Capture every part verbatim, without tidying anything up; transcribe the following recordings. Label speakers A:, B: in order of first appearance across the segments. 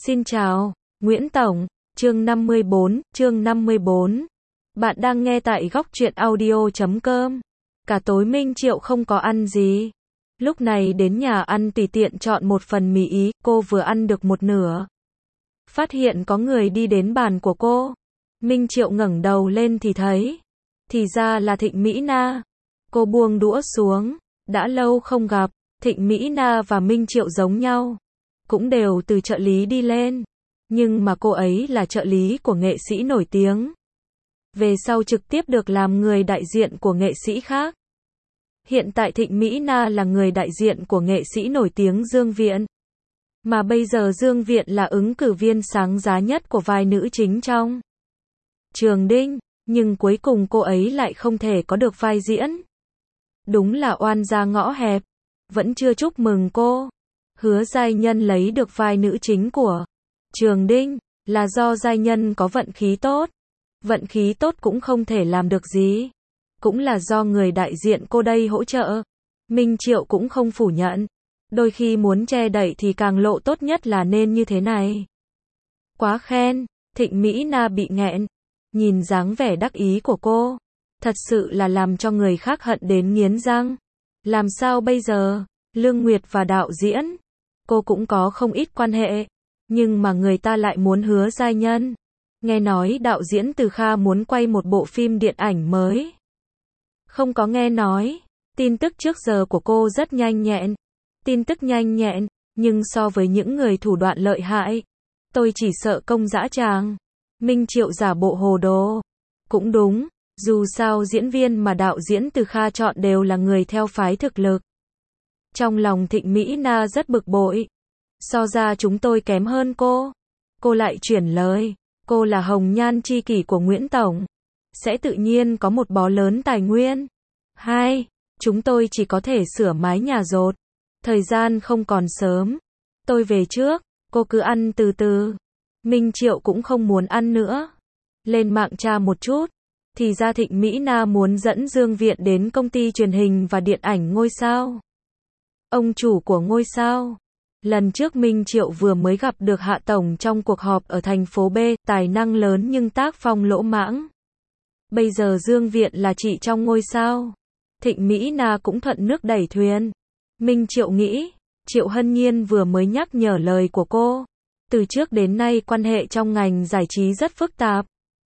A: Xin chào, Nguyễn Tổng, chương năm mươi bốn, chương năm mươi bốn. Bạn đang nghe tại góc truyện audio chấm com. Cả tối Minh Triệu không có ăn gì. Lúc này đến nhà ăn tùy tiện chọn một phần mì Ý, cô vừa ăn được một nửa. Phát hiện có người đi đến bàn của cô. Minh Triệu ngẩng đầu lên thì thấy. Thì ra là Thịnh Mỹ Na. Cô buông đũa xuống. Đã lâu không gặp, Thịnh Mỹ Na và Minh Triệu giống nhau. Cũng đều từ trợ lý đi lên. Nhưng mà cô ấy là trợ lý của nghệ sĩ nổi tiếng. Về sau trực tiếp được làm người đại diện của nghệ sĩ khác. Hiện tại Thịnh Mỹ Na là người đại diện của nghệ sĩ nổi tiếng Dương Viện. Mà bây giờ Dương Viện là ứng cử viên sáng giá nhất của vai nữ chính trong Trường Đinh. Nhưng cuối cùng cô ấy lại không thể có được vai diễn. Đúng là oan gia ngõ hẹp. Vẫn chưa chúc mừng cô. Hứa Giai Nhân lấy được vai nữ chính của Trường Đinh, là do Giai Nhân có vận khí tốt. Vận khí tốt cũng không thể làm được gì. Cũng là do người đại diện cô đây hỗ trợ. Minh Triệu cũng không phủ nhận. Đôi khi muốn che đậy thì càng lộ tốt nhất là nên như thế này. Quá khen, Thịnh Mỹ Na bị nghẹn. Nhìn dáng vẻ đắc ý của cô. Thật sự là làm cho người khác hận đến nghiến răng. Làm sao bây giờ? Lương Nguyệt và đạo diễn. Cô cũng có không ít quan hệ. Nhưng mà người ta lại muốn Hứa Giai Nhân. Nghe nói đạo diễn Từ Kha muốn quay một bộ phim điện ảnh mới. Không có nghe nói. Tin tức trước giờ của cô rất nhanh nhẹn. Tin tức nhanh nhẹn. Nhưng so với những người thủ đoạn lợi hại. Tôi chỉ sợ công dã tràng. Minh Triệu giả bộ hồ đồ. Cũng đúng. Dù sao diễn viên mà đạo diễn Từ Kha chọn đều là người theo phái thực lực. Trong lòng Thịnh Mỹ Na rất bực bội. So ra chúng tôi kém hơn cô. Cô lại chuyển lời. Cô là hồng nhan tri kỷ của Nguyễn Tổng. Sẽ tự nhiên có một bó lớn tài nguyên. Hai, chúng tôi chỉ có thể sửa mái nhà dột. Thời gian không còn sớm. Tôi về trước. Cô cứ ăn từ từ. Minh Triệu cũng không muốn ăn nữa. Lên mạng tra một chút. Thì ra Thịnh Mỹ Na muốn dẫn Dương Viện đến công ty truyền hình và điện ảnh Ngôi Sao. Ông chủ của Ngôi Sao. Lần trước Minh Triệu vừa mới gặp được Hạ Tổng trong cuộc họp ở thành phố B, tài năng lớn nhưng tác phong lỗ mãng. Bây giờ Dương Viện là chị trong Ngôi Sao. Thịnh Mỹ Na cũng thuận nước đẩy thuyền. Minh Triệu nghĩ, Triệu Hân Nhiên vừa mới nhắc nhở lời của cô. Từ trước đến nay quan hệ trong ngành giải trí rất phức tạp.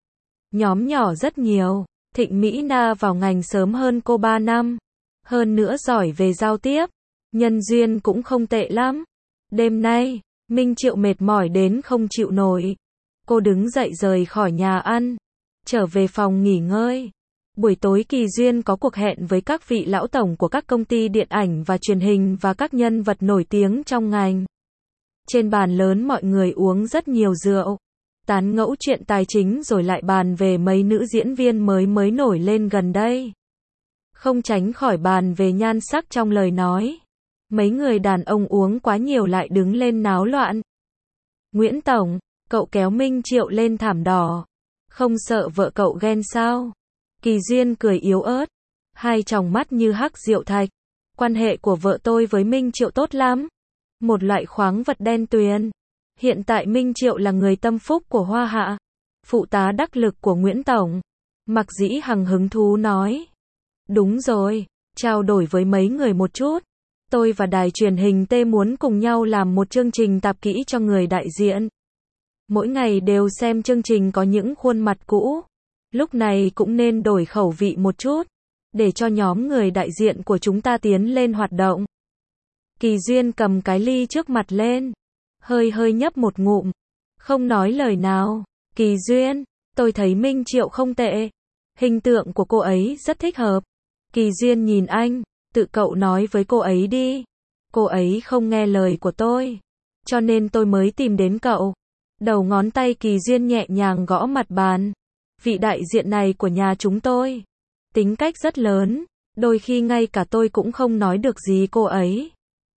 A: Nhóm nhỏ rất nhiều. Thịnh Mỹ Na vào ngành sớm hơn cô ba năm. Hơn nữa giỏi về giao tiếp. Nhân duyên cũng không tệ lắm. Đêm nay, Minh Triệu mệt mỏi đến không chịu nổi. Cô đứng dậy rời khỏi nhà ăn. Trở về phòng nghỉ ngơi. Buổi tối Kỳ Duyên có cuộc hẹn với các vị lão tổng của các công ty điện ảnh và truyền hình và các nhân vật nổi tiếng trong ngành. Trên bàn lớn mọi người uống rất nhiều rượu. Tán ngẫu chuyện tài chính rồi lại bàn về mấy nữ diễn viên mới mới nổi lên gần đây. Không tránh khỏi bàn về nhan sắc trong lời nói. Mấy người đàn ông uống quá nhiều lại đứng lên náo loạn. Nguyễn Tổng, cậu kéo Minh Triệu lên thảm đỏ. Không sợ vợ cậu ghen sao? Kỳ Duyên cười yếu ớt. Hai tròng mắt như hắc rượu thạch. Quan hệ của vợ tôi với Minh Triệu tốt lắm. Một loại khoáng vật đen tuyền. Hiện tại Minh Triệu là người tâm phúc của Hoa Hạ. Phụ tá đắc lực của Nguyễn Tổng. Mạc Dĩ Hằng hứng thú nói. Đúng rồi, trao đổi với mấy người một chút. Tôi và đài truyền hình T muốn cùng nhau làm một chương trình tạp kỹ cho người đại diện. Mỗi ngày đều xem chương trình có những khuôn mặt cũ. Lúc này cũng nên đổi khẩu vị một chút. Để cho nhóm người đại diện của chúng ta tiến lên hoạt động. Kỳ Duyên cầm cái ly trước mặt lên. Hơi hơi nhấp một ngụm. Không nói lời nào. Kỳ Duyên, tôi thấy Minh Triệu không tệ. Hình tượng của cô ấy rất thích hợp. Kỳ Duyên nhìn anh. Tự cậu nói với cô ấy đi. Cô ấy không nghe lời của tôi. Cho nên tôi mới tìm đến cậu. Đầu ngón tay Kỳ Duyên nhẹ nhàng gõ mặt bàn. Vị đại diện này của nhà chúng tôi. Tính cách rất lớn. Đôi khi ngay cả tôi cũng không nói được gì cô ấy.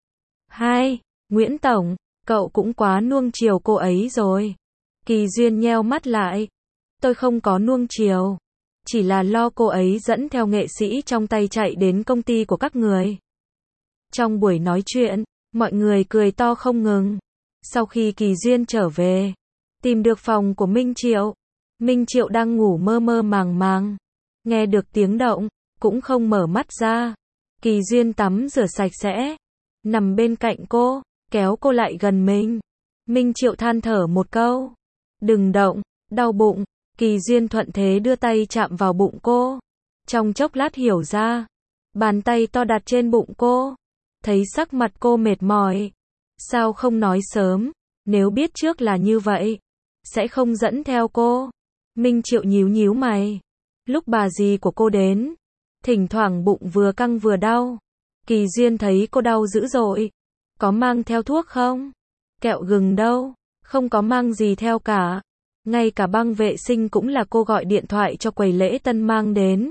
A: Hai, Nguyễn Tổng, cậu cũng quá nuông chiều cô ấy rồi. Kỳ Duyên nheo mắt lại. Tôi không có nuông chiều. Chỉ là lo cô ấy dẫn theo nghệ sĩ trong tay chạy đến công ty của các người. Trong buổi nói chuyện, mọi người cười to không ngừng. Sau khi Kỳ Duyên trở về, tìm được phòng của Minh Triệu. Minh Triệu đang ngủ mơ mơ màng màng. Nghe được tiếng động, cũng không mở mắt ra. Kỳ Duyên tắm rửa sạch sẽ, nằm bên cạnh cô, kéo cô lại gần mình. Minh Triệu than thở một câu. Đừng động, đau bụng. Kỳ Duyên thuận thế đưa tay chạm vào bụng cô. Trong chốc lát hiểu ra. Bàn tay to đặt trên bụng cô. Thấy sắc mặt cô mệt mỏi. Sao không nói sớm, nếu biết trước là như vậy, sẽ không dẫn theo cô. Minh Triệu nhíu nhíu mày. Lúc bà dì của cô đến, thỉnh thoảng bụng vừa căng vừa đau. Kỳ Duyên thấy cô đau dữ dội. Có mang theo thuốc không? Kẹo gừng đâu? Không có mang gì theo cả. Ngay cả băng vệ sinh cũng là cô gọi điện thoại cho quầy lễ tân mang đến.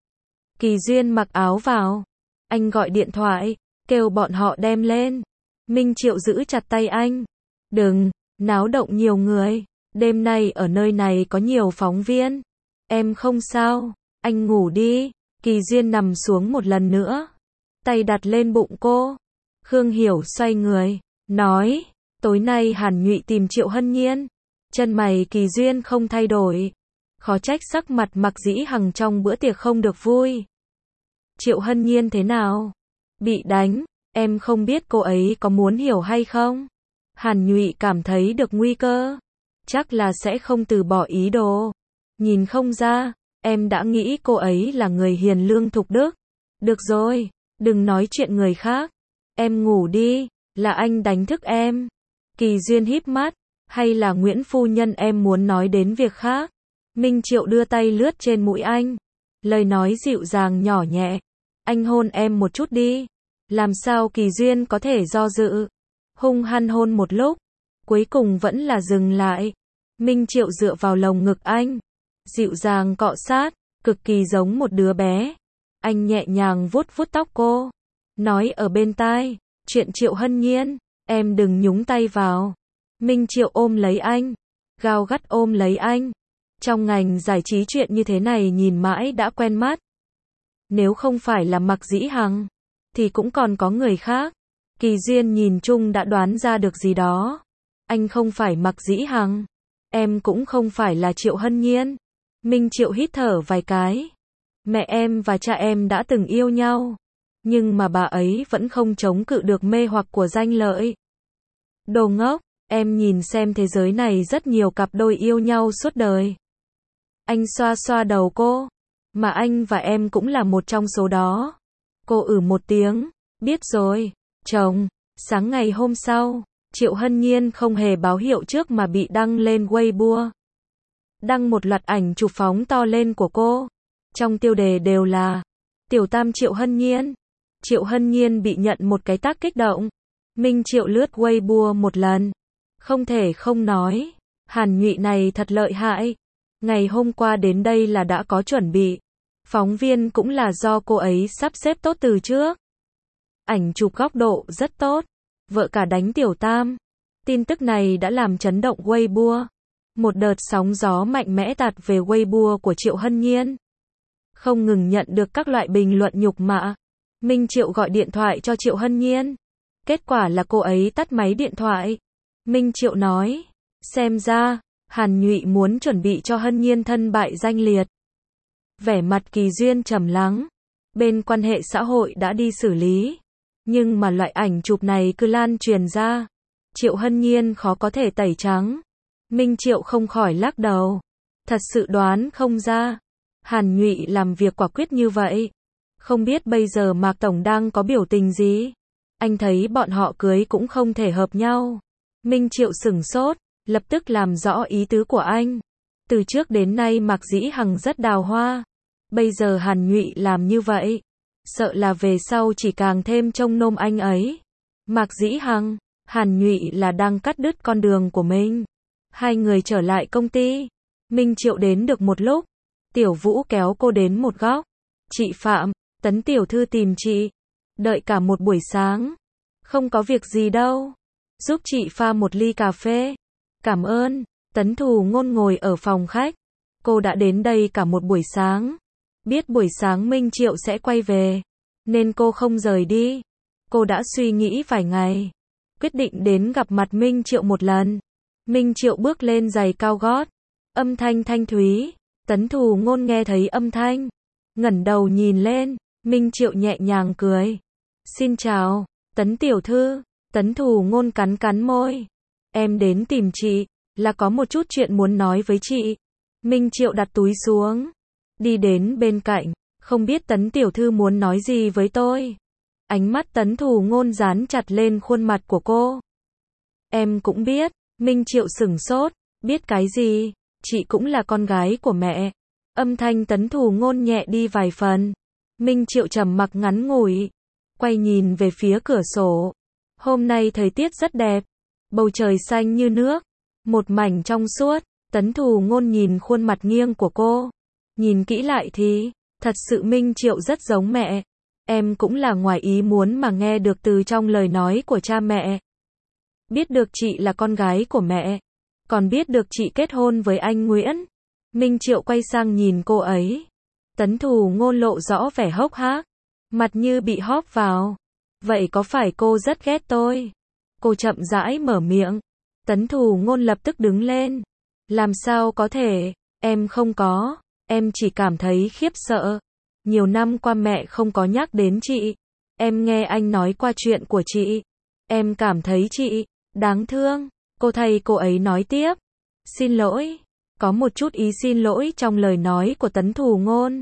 A: Kỳ Duyên mặc áo vào. Anh gọi điện thoại, kêu bọn họ đem lên. Minh Triệu giữ chặt tay anh. Đừng, náo động nhiều người. Đêm nay ở nơi này có nhiều phóng viên. Em không sao, anh ngủ đi. Kỳ Duyên nằm xuống một lần nữa. Tay đặt lên bụng cô. Khương Hiểu xoay người, nói, tối nay Hàn Nhụy tìm Triệu Hân Nhiên. Chân mày Kỳ Duyên không thay đổi. Khó trách sắc mặt Mạc Dĩ Hằng trong bữa tiệc không được vui. Triệu Hân Nhiên thế nào? Bị đánh, em không biết cô ấy có muốn hiểu hay không? Hàn Nhụy cảm thấy được nguy cơ. Chắc là sẽ không từ bỏ ý đồ. Nhìn không ra, em đã nghĩ cô ấy là người hiền lương thục đức. Được rồi, đừng nói chuyện người khác. Em ngủ đi, là anh đánh thức em. Kỳ Duyên híp mắt, hay là Nguyễn phu nhân em muốn nói đến việc khác? Minh Triệu đưa tay lướt trên mũi anh. Lời nói dịu dàng nhỏ nhẹ. Anh hôn em một chút đi. Làm sao Kỳ Duyên có thể do dự? Hung hăng hôn một lúc, cuối cùng vẫn là dừng lại. Minh Triệu dựa vào lồng ngực anh, dịu dàng cọ sát, cực kỳ giống một đứa bé. Anh nhẹ nhàng vuốt vuốt tóc cô, nói ở bên tai, chuyện Triệu Hân Nhiên, em đừng nhúng tay vào. Minh Triệu ôm lấy anh, gao gắt ôm lấy anh. Trong ngành giải trí chuyện như thế này nhìn mãi đã quen mắt. Nếu không phải là Mạc Dĩ Hằng, thì cũng còn có người khác. Kỳ Duyên nhìn chung đã đoán ra được gì đó. Anh không phải Mạc Dĩ Hằng. Em cũng không phải là Triệu Hân Nhiên. Minh Triệu hít thở vài cái. Mẹ em và cha em đã từng yêu nhau. Nhưng mà bà ấy vẫn không chống cự được mê hoặc của danh lợi. Đồ ngốc, em nhìn xem thế giới này rất nhiều cặp đôi yêu nhau suốt đời. Anh xoa xoa đầu cô. Mà anh và em cũng là một trong số đó. Cô ử một tiếng. Biết rồi, chồng. Sáng ngày hôm sau, Triệu Hân Nhiên không hề báo hiệu trước mà bị đăng lên Weibo. Đăng một loạt ảnh chụp phóng to lên của cô. Trong tiêu đề đều là Tiểu Tam Triệu Hân Nhiên. Triệu Hân Nhiên bị nhận một cái tát kích động. Minh Triệu lướt Weibo một lần. Không thể không nói, Hàn Nhụy này thật lợi hại. Ngày hôm qua đến đây là đã có chuẩn bị. Phóng viên cũng là do cô ấy sắp xếp tốt từ trước. Ảnh chụp góc độ rất tốt. Vợ cả đánh Tiểu Tam. Tin tức này đã làm chấn động Weibo. Một đợt sóng gió mạnh mẽ tạt về Weibo của Triệu Hân Nhiên. Không ngừng nhận được các loại bình luận nhục mạ. Minh Triệu gọi điện thoại cho Triệu Hân Nhiên. Kết quả là cô ấy tắt máy điện thoại. Minh Triệu nói, xem ra, Hàn Nhụy muốn chuẩn bị cho Hân Nhiên thân bại danh liệt. Vẻ mặt Kỳ Duyên trầm lắng. Bên quan hệ xã hội đã đi xử lý. Nhưng mà loại ảnh chụp này cứ lan truyền ra. Triệu Hân Nhiên khó có thể tẩy trắng. Minh Triệu không khỏi lắc đầu. Thật sự đoán không ra. Hàn Nhụy làm việc quả quyết như vậy. Không biết bây giờ Mạc Tổng đang có biểu tình gì. Anh thấy bọn họ cưới cũng không thể hợp nhau. Minh Triệu sửng sốt, lập tức làm rõ ý tứ của anh. Từ trước đến nay Mạc Dĩ Hằng rất đào hoa. Bây giờ Hàn Nhụy làm như vậy. Sợ là về sau chỉ càng thêm trông nom anh ấy. Mạc Dĩ Hằng, Hàn Nhụy là đang cắt đứt con đường của mình. Hai người trở lại công ty. Minh Triệu đến được một lúc. Tiểu Vũ kéo cô đến một góc. Chị Phạm, Tấn tiểu thư tìm chị. Đợi cả một buổi sáng. Không có việc gì đâu. Giúp chị pha một ly cà phê. Cảm ơn. Tấn Thù Ngôn ngồi ở phòng khách. Cô đã đến đây cả một buổi sáng. Biết buổi sáng Minh Triệu sẽ quay về. Nên cô không rời đi. Cô đã suy nghĩ vài ngày. quyết định đến gặp mặt Minh Triệu một lần. Minh Triệu bước lên giày cao gót, âm thanh thanh thúy, Tấn Thù Ngôn nghe thấy âm thanh, ngẩng đầu nhìn lên, Minh Triệu nhẹ nhàng cười. Xin chào, Tấn tiểu thư, Tấn Thù Ngôn cắn cắn môi. Em đến tìm chị, là có một chút chuyện muốn nói với chị. Minh Triệu đặt túi xuống, đi đến bên cạnh, không biết Tấn tiểu thư muốn nói gì với tôi. Ánh mắt Tấn Thù Ngôn dán chặt lên khuôn mặt của cô. Em cũng biết, Minh Triệu sửng sốt, biết cái gì, chị cũng là con gái của mẹ. Âm thanh Tấn Thù Ngôn nhẹ đi vài phần. Minh Triệu trầm mặc ngắn ngủi, quay nhìn về phía cửa sổ. Hôm nay thời tiết rất đẹp, bầu trời xanh như nước, một mảnh trong suốt. Tấn Thù Ngôn nhìn khuôn mặt nghiêng của cô, nhìn kỹ lại thì, thật sự Minh Triệu rất giống mẹ. Em cũng là ngoài ý muốn mà nghe được từ trong lời nói của cha mẹ. Biết được chị là con gái của mẹ, còn biết được chị kết hôn với anh Nguyễn. Minh Triệu quay sang nhìn cô ấy. Tấn Thù Ngôn lộ rõ vẻ hốc hác, mặt như bị hóp vào. Vậy có phải cô rất ghét tôi? Cô chậm rãi mở miệng. Tấn Thù Ngôn lập tức đứng lên. Làm sao có thể, em không có, em chỉ cảm thấy khiếp sợ. Nhiều năm qua mẹ không có nhắc đến chị. Em nghe anh nói qua chuyện của chị. Em cảm thấy chị đáng thương. Cô thay cô ấy nói tiếp. Xin lỗi. Có một chút ý xin lỗi trong lời nói của Tấn Thù Ngôn.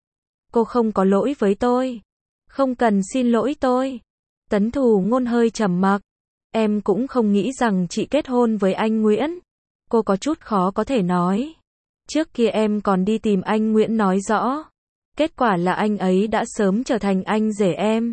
A: Cô không có lỗi với tôi. Không cần xin lỗi tôi. Tấn Thù Ngôn hơi trầm mặc. Em cũng không nghĩ rằng chị kết hôn với anh Nguyễn. Cô có chút khó có thể nói. Trước kia em còn đi tìm anh Nguyễn nói rõ. Kết quả là anh ấy đã sớm trở thành anh rể em.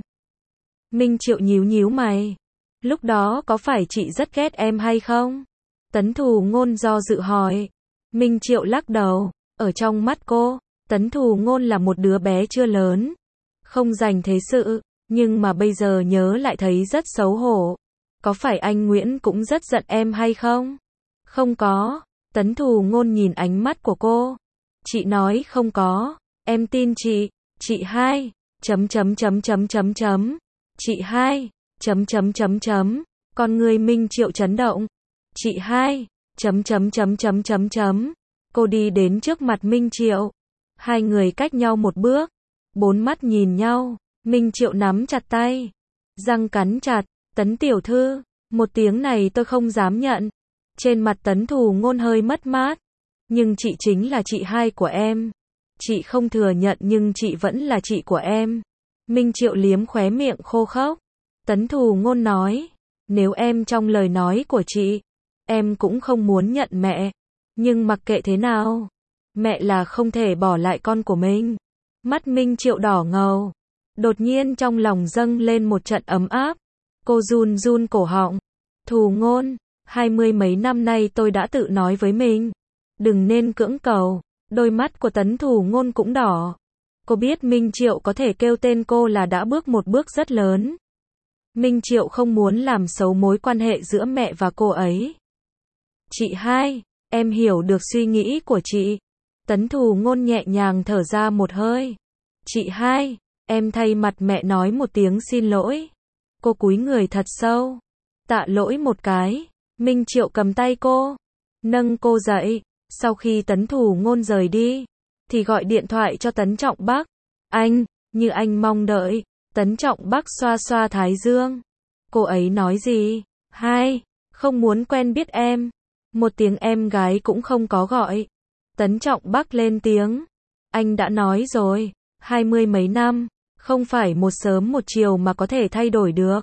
A: Minh Triệu nhíu nhíu mày. Lúc đó có phải chị rất ghét em hay không? Tấn Thù Ngôn do dự hỏi. Minh Triệu lắc đầu. Ở trong mắt cô, Tấn Thù Ngôn là một đứa bé chưa lớn, không dành thế sự, nhưng mà bây giờ nhớ lại thấy rất xấu hổ. Có phải anh Nguyễn cũng rất giận em hay không? Không có. Tấn Thù Ngôn nhìn ánh mắt của cô. Chị nói không có. Em tin chị. Chị hai. Chấm chấm chấm chấm chấm chấm. Chị hai. Chấm chấm chấm chấm. Con người Minh Triệu chấn động. Chị hai. Chấm chấm chấm chấm chấm chấm. Cô đi đến trước mặt Minh Triệu. Hai người cách nhau một bước. Bốn mắt nhìn nhau. Minh Triệu nắm chặt tay. Răng cắn chặt. Tấn tiểu thư. Một tiếng này tôi không dám nhận. Trên mặt Tấn Thù Ngôn hơi mất mát. Nhưng chị chính là chị hai của em. Chị không thừa nhận nhưng chị vẫn là chị của em. Minh Triệu liếm khóe miệng khô khốc. Tấn Thù Ngôn nói. Nếu em trong lời nói của chị, em cũng không muốn nhận mẹ. Nhưng mặc kệ thế nào, mẹ là không thể bỏ lại con của mình. Mắt Minh Triệu đỏ ngầu. Đột nhiên trong lòng dâng lên một trận ấm áp. Cô run run cổ họng. Thù Ngôn, hai mươi mấy năm nay tôi đã tự nói với mình. Đừng nên cưỡng cầu. Đôi mắt của Tấn Thù Ngôn cũng đỏ. Cô biết Minh Triệu có thể kêu tên cô là đã bước một bước rất lớn. Minh Triệu không muốn làm xấu mối quan hệ giữa mẹ và cô ấy. Chị hai, em hiểu được suy nghĩ của chị. Tấn Thù Ngôn nhẹ nhàng thở ra một hơi. Chị hai, em thay mặt mẹ nói một tiếng xin lỗi. Cô cúi người thật sâu. Tạ lỗi một cái. Minh Triệu cầm tay cô, nâng cô dậy. Sau khi Tấn Thù Ngôn rời đi, thì gọi điện thoại cho Tấn Trọng Bắc. Anh, như anh mong đợi. Tấn Trọng Bắc xoa xoa thái dương. Cô ấy nói gì? Hai, không muốn quen biết em. Một tiếng em gái cũng không có gọi. Tấn Trọng Bắc lên tiếng. Anh đã nói rồi, hai mươi mấy năm, không phải một sớm một chiều mà có thể thay đổi được.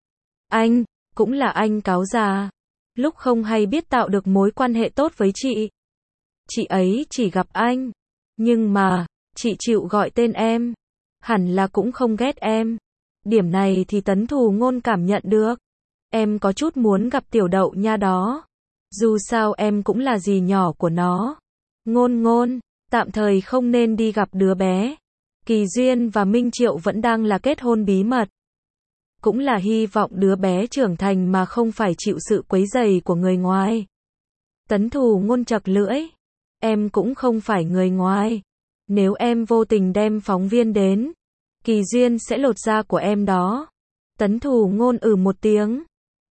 A: Anh, cũng là anh cáo già. Lúc không hay biết tạo được mối quan hệ tốt với chị. Chị ấy chỉ gặp anh. Nhưng mà, chị chịu gọi tên em. Hẳn là cũng không ghét em. Điểm này thì Tấn Thù Ngôn cảm nhận được. Em có chút muốn gặp tiểu đậu nha đó. Dù sao em cũng là dì nhỏ của nó. Ngôn Ngôn, tạm thời không nên đi gặp đứa bé. Kỳ Duyên và Minh Triệu vẫn đang là kết hôn bí mật. Cũng là hy vọng đứa bé trưởng thành mà không phải chịu sự quấy rầy của người ngoài. Tấn Thù Ngôn chật lưỡi. Em cũng không phải người ngoài. Nếu em vô tình đem phóng viên đến, Kỳ Duyên sẽ lột da của em đó. Tấn Thù Ngôn ừ một tiếng.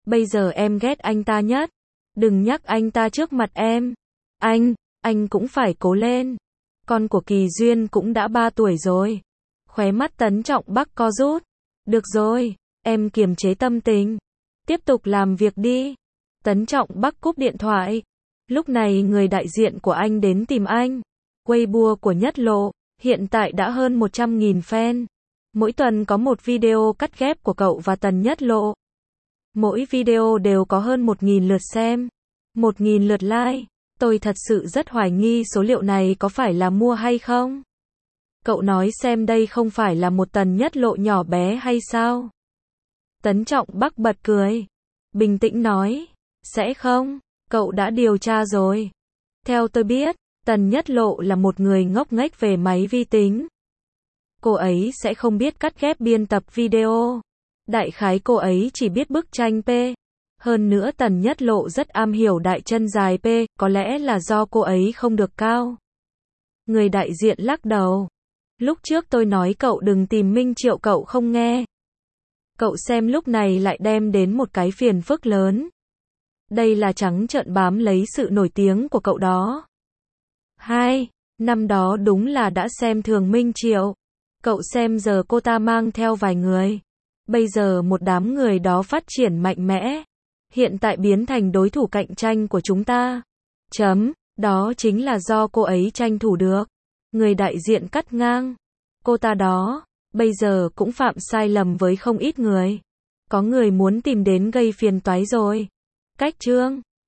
A: Bây giờ em ghét anh ta nhất. Đừng nhắc anh ta trước mặt em. Anh, anh cũng phải cố lên. Con của Kỳ Duyên cũng đã ba tuổi rồi. Khóe mắt Tấn Trọng Bắc co rút. Được rồi, em kiềm chế tâm tình. Tiếp tục làm việc đi. Tấn Trọng Bắc cúp điện thoại. Lúc này người đại diện của anh đến tìm anh. Weibo của Nhất Lộ, hiện tại đã hơn một trăm nghìn fan. Mỗi tuần có một video cắt ghép của cậu và Tần Nhất Lộ. Mỗi video đều có hơn một nghìn lượt xem, một nghìn lượt like. Tôi thật sự rất hoài nghi số liệu này có phải là mua hay không. Cậu nói xem đây không phải là một Tần Nhất Lộ nhỏ bé hay sao? Tấn Trọng Bắc bật cười. Bình tĩnh nói. Sẽ không, cậu đã điều tra rồi. Theo tôi biết, Tần Nhất Lộ là một người ngốc nghếch về máy vi tính. Cô ấy sẽ không biết cắt ghép biên tập video. Đại khái cô ấy chỉ biết bức tranh P. Hơn nữa Tần Nhất Lộ rất am hiểu đại chân dài P, có lẽ là do cô ấy không được cao. Người đại diện lắc đầu. Lúc trước tôi nói cậu đừng tìm Minh Triệu cậu không nghe. Cậu xem lúc này lại đem đến một cái phiền phức lớn. Đây là trắng trợn bám lấy sự nổi tiếng của cậu đó. Hai, năm đó đúng là đã xem thường Minh Triệu. Cậu xem giờ cô ta mang theo vài người. Bây giờ một đám người đó phát triển mạnh mẽ. Hiện tại biến thành đối thủ cạnh tranh của chúng ta. Chấm, đó chính là do cô ấy tranh thủ được. Người đại diện cắt ngang. Cô ta đó, bây giờ cũng phạm sai lầm với không ít người. Có người muốn tìm đến gây phiền toái rồi. Cách chương